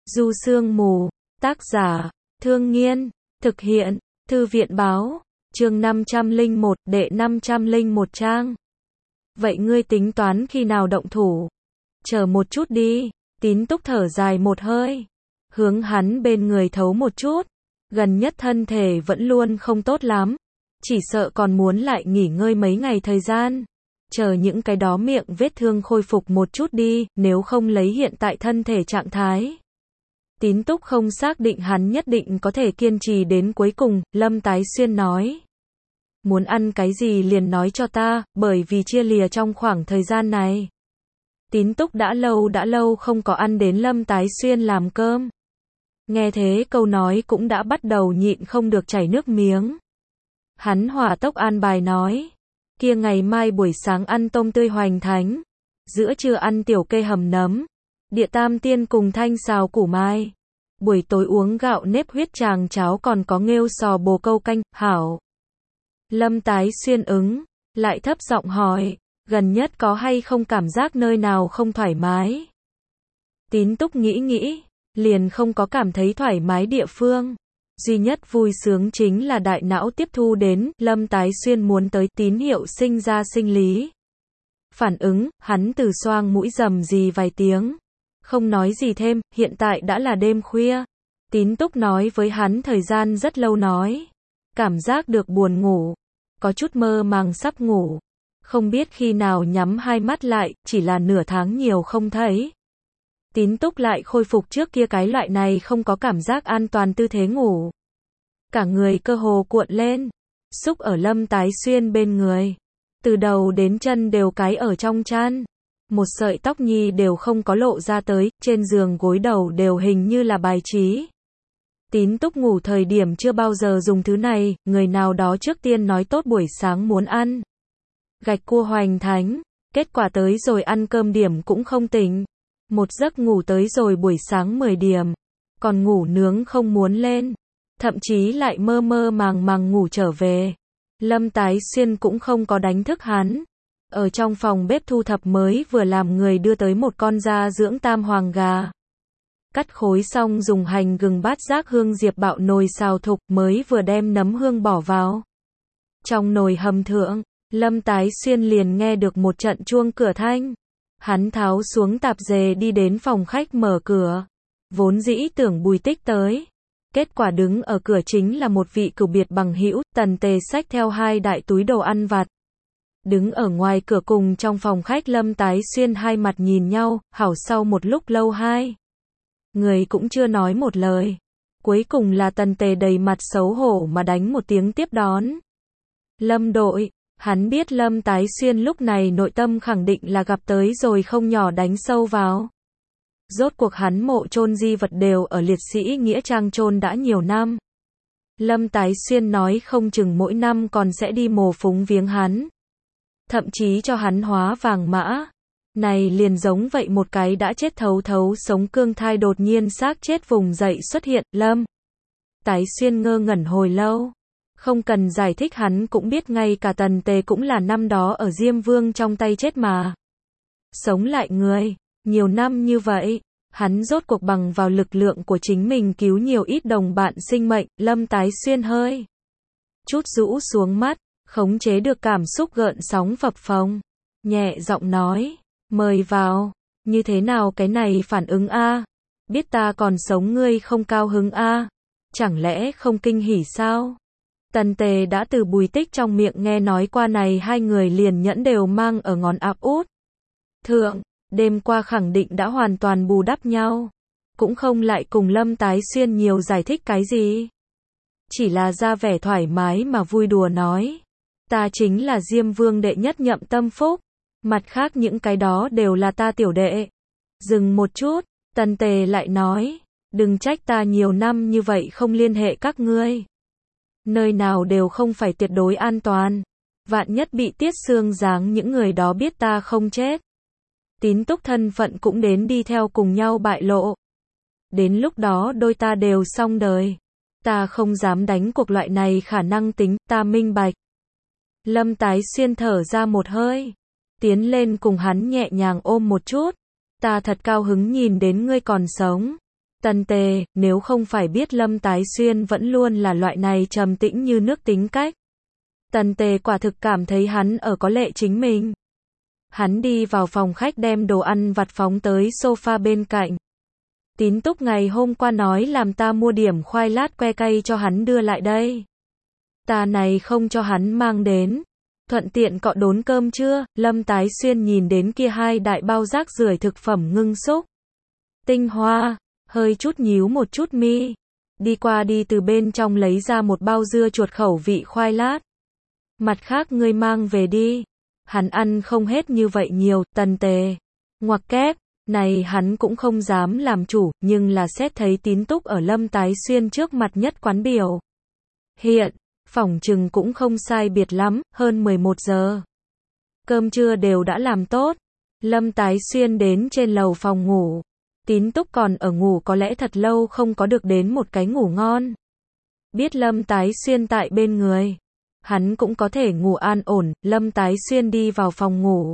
Du Sương Mù, tác giả, Thương Nghiên, thực hiện, Thư viện báo, chương 501, đệ 501 trang. Vậy ngươi tính toán khi nào động thủ? Chờ một chút đi, Tín Túc thở dài một hơi, hướng hắn bên người thấu một chút, gần nhất thân thể vẫn luôn không tốt lắm, chỉ sợ còn muốn lại nghỉ ngơi mấy ngày thời gian. Chờ những cái đó miệng vết thương khôi phục một chút đi, nếu không lấy hiện tại thân thể trạng thái. Tín Túc không xác định hắn nhất định có thể kiên trì đến cuối cùng, Lâm Tái Xuyên nói. Muốn ăn cái gì liền nói cho ta, bởi vì chia lìa trong khoảng thời gian này. Tín Túc đã lâu không có ăn đến Lâm Tái Xuyên làm cơm. Nghe thế câu nói cũng đã bắt đầu nhịn không được chảy nước miếng. Hắn hỏa tốc an bài nói. Kia ngày mai buổi sáng ăn tôm tươi hoành thánh, giữa trưa ăn tiểu kê hầm nấm, địa tam tiên cùng thanh xào củ mai, buổi tối uống gạo nếp huyết tràng cháo còn có nghêu sò bồ câu canh, hảo. Lâm Tái Xuyên ứng, lại thấp giọng hỏi, gần nhất có hay không cảm giác nơi nào không thoải mái? Tín Túc nghĩ, liền không có cảm thấy thoải mái địa phương. Duy nhất vui sướng chính là đại não tiếp thu đến, Lâm Tái Xuyên muốn tới tín hiệu sinh ra sinh lý. Phản ứng, hắn từ xoang mũi rầm rì vài tiếng. Không nói gì thêm, hiện tại đã là đêm khuya. Tín Túc nói với hắn thời gian rất lâu nói. Cảm giác được buồn ngủ. Có chút mơ màng sắp ngủ. Không biết khi nào nhắm hai mắt lại, chỉ là nửa tháng nhiều không thấy. Tín Túc lại khôi phục trước kia cái loại này không có cảm giác an toàn tư thế ngủ. Cả người cơ hồ cuộn lên, xúc ở Lâm Tái Xuyên bên người. Từ đầu đến chân đều cái ở trong chăn. Một sợi tóc nhi đều không có lộ ra tới, trên giường gối đầu đều hình như là bài trí. Tín Túc ngủ thời điểm chưa bao giờ dùng thứ này, người nào đó trước tiên nói tốt buổi sáng muốn ăn gạch cua hoành thánh, kết quả tới rồi ăn cơm điểm cũng không tỉnh. Một giấc ngủ tới rồi buổi sáng 10 điểm, còn ngủ nướng không muốn lên, thậm chí lại mơ màng ngủ trở về. Lâm Tái Xuyên cũng không có đánh thức hắn, ở trong phòng bếp thu thập mới vừa làm người đưa tới một con da dưỡng tam hoàng gà. Cắt khối xong dùng hành gừng bát giác hương diệp bạo nồi xào thục mới vừa đem nấm hương bỏ vào. Trong nồi hầm thượng, Lâm Tái Xuyên liền nghe được một trận chuông cửa thanh. Hắn tháo xuống tạp dề đi đến phòng khách mở cửa. Vốn dĩ tưởng Bùi Tích tới. Kết quả đứng ở cửa chính là một vị cửu biệt bằng hữu, Tần Tề xách theo hai đại túi đồ ăn vặt. Đứng ở ngoài cửa cùng trong phòng khách Lâm Tái Xuyên hai mặt nhìn nhau, hảo sau một lúc lâu hai người cũng chưa nói một lời. Cuối cùng là Tần Tề đầy mặt xấu hổ mà đánh một tiếng tiếp đón. Lâm đội. Hắn biết Lâm Tái Xuyên lúc này nội tâm khẳng định là gặp tới rồi không nhỏ đánh sâu vào. Rốt cuộc hắn mộ chôn di vật đều ở liệt sĩ nghĩa trang chôn đã nhiều năm. Lâm Tái Xuyên nói không chừng mỗi năm còn sẽ đi mồ phúng viếng hắn. Thậm chí cho hắn hóa vàng mã. Này liền giống vậy một cái đã chết thấu sống cương thai đột nhiên xác chết vùng dậy xuất hiện, Lâm Tái Xuyên ngơ ngẩn hồi lâu. Không cần giải thích hắn cũng biết ngay cả Tần Tề cũng là năm đó ở Diêm Vương trong tay chết mà. Sống lại người, nhiều năm như vậy, hắn rốt cuộc bằng vào lực lượng của chính mình cứu nhiều ít đồng bạn sinh mệnh, Lâm Tái Xuyên hơi chút rũ xuống mắt, khống chế được cảm xúc gợn sóng phập phồng, nhẹ giọng nói, mời vào, như thế nào cái này phản ứng a? Biết ta còn sống ngươi không cao hứng a? Chẳng lẽ không kinh hỉ sao? Tần Tề đã từ Bùi Tích trong miệng nghe nói qua này hai người liền nhẫn đều mang ở ngón áp út thượng, đêm qua khẳng định đã hoàn toàn bù đắp nhau, cũng không lại cùng Lâm Tái Xuyên nhiều giải thích cái gì. Chỉ là ra vẻ thoải mái mà vui đùa nói, ta chính là Diêm Vương đệ nhất nhậm tâm phúc, mặt khác những cái đó đều là ta tiểu đệ. Dừng một chút, Tần Tề lại nói, đừng trách ta nhiều năm như vậy không liên hệ các ngươi. Nơi nào đều không phải tuyệt đối an toàn. Vạn nhất bị Tiết Xương giáng những người đó biết ta không chết. Tín Túc thân phận cũng đến đi theo cùng nhau bại lộ. Đến lúc đó đôi ta đều xong đời. Ta không dám đánh cuộc loại này khả năng tính, ta minh bạch. Lâm Tái Xuyên thở ra một hơi. Tiến lên cùng hắn nhẹ nhàng ôm một chút. Ta thật cao hứng nhìn đến ngươi còn sống. Tần Tề, nếu không phải biết Lâm Tái Xuyên vẫn luôn là loại này trầm tĩnh như nước tính cách. Tần Tề quả thực cảm thấy hắn ở có lệ chính mình. Hắn đi vào phòng khách đem đồ ăn vặt phóng tới sofa bên cạnh. Tín Túc ngày hôm qua nói làm ta mua điểm khoai lát que cay cho hắn đưa lại đây. Ta này không cho hắn mang đến. Thuận tiện cọ đốn cơm trưa. Lâm Tái Xuyên nhìn đến kia 2 đại bao rác rưởi thực phẩm ngưng xúc. Tinh hoa, hơi chút nhíu một chút mi. Đi qua đi từ bên trong lấy ra một bao dưa chuột khẩu vị khoai lát. Mặt khác ngươi mang về đi. Hắn ăn không hết như vậy nhiều. Tần Tề ngoặc kép, này hắn cũng không dám làm chủ, nhưng là xét thấy Tín Túc ở Lâm Tái Xuyên trước mặt nhất quán biểu. Hiện, phỏng chừng cũng không sai biệt lắm, hơn 11 giờ. Cơm trưa đều đã làm tốt. Lâm Tái Xuyên đến trên lầu phòng ngủ. Tín Túc còn ở ngủ có lẽ thật lâu không có được đến một cái ngủ ngon. Biết Lâm Tái Xuyên tại bên người. Hắn cũng có thể ngủ an ổn. Lâm Tái Xuyên đi vào phòng ngủ.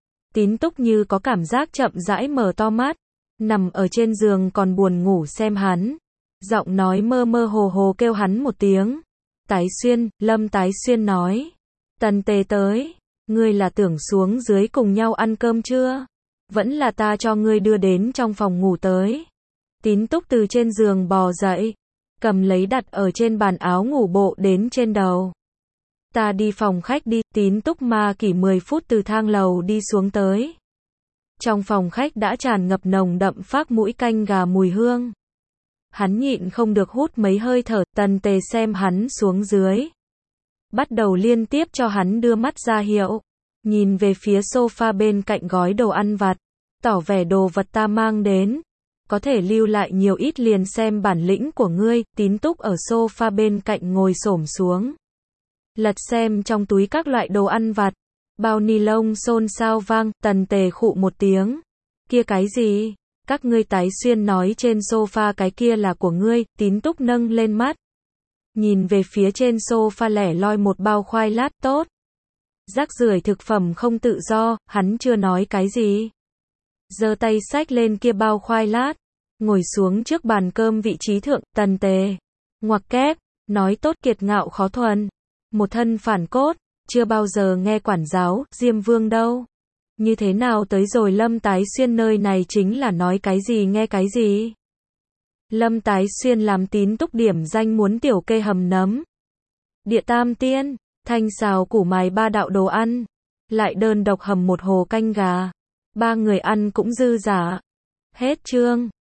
Tín Túc như có cảm giác chậm rãi mở to mắt. Nằm ở trên giường còn buồn ngủ xem hắn. Giọng nói mơ mơ hồ hồ kêu hắn một tiếng. Tái Xuyên, Lâm Tái Xuyên nói. Tần Tề tới. Ngươi là tưởng xuống dưới cùng nhau ăn cơm chưa? Vẫn là ta cho ngươi đưa đến trong phòng ngủ tới. Tín Túc từ trên giường bò dậy. Cầm lấy đặt ở trên bàn áo ngủ bộ đến trên đầu. Ta đi phòng khách đi. Tín Túc ma kỷ 10 phút từ thang lầu đi xuống tới. Trong phòng khách đã tràn ngập nồng đậm phác mũi canh gà mùi hương. Hắn nhịn không được hút mấy hơi thở. Tần Tề xem hắn xuống dưới. Bắt đầu liên tiếp cho hắn đưa mắt ra hiệu. Nhìn về phía sofa bên cạnh gói đồ ăn vặt. Tỏ vẻ đồ vật ta mang đến. Có thể lưu lại nhiều ít liền xem bản lĩnh của ngươi. Tín Túc ở sofa bên cạnh ngồi xổm xuống. Lật xem trong túi các loại đồ ăn vặt. Bao ni lông xôn xao vang. Tần Tề khụ một tiếng. Kia cái gì? Các ngươi Tái Xuyên nói trên sofa cái kia là của ngươi. Tín Túc nâng lên mắt. Nhìn về phía trên sofa lẻ loi một bao khoai lát tốt. Rác rưởi thực phẩm không tự do, hắn chưa nói cái gì. Giơ tay xách lên kia bao khoai lát. Ngồi xuống trước bàn cơm vị trí thượng. Tần Tề ngoặc kép, nói tốt kiệt ngạo khó thuần. Một thân phản cốt, chưa bao giờ nghe quản giáo, Diêm Vương đâu. Như thế nào tới rồi Lâm Tái Xuyên nơi này chính là nói cái gì nghe cái gì. Lâm Tái Xuyên làm Tín Túc điểm danh muốn tiểu kê hầm nấm. Địa tam tiên, thanh xào củ mài 3 đạo đồ ăn. Lại đơn độc hầm một hồ canh gà. 3 người ăn cũng dư dả. Hết chương.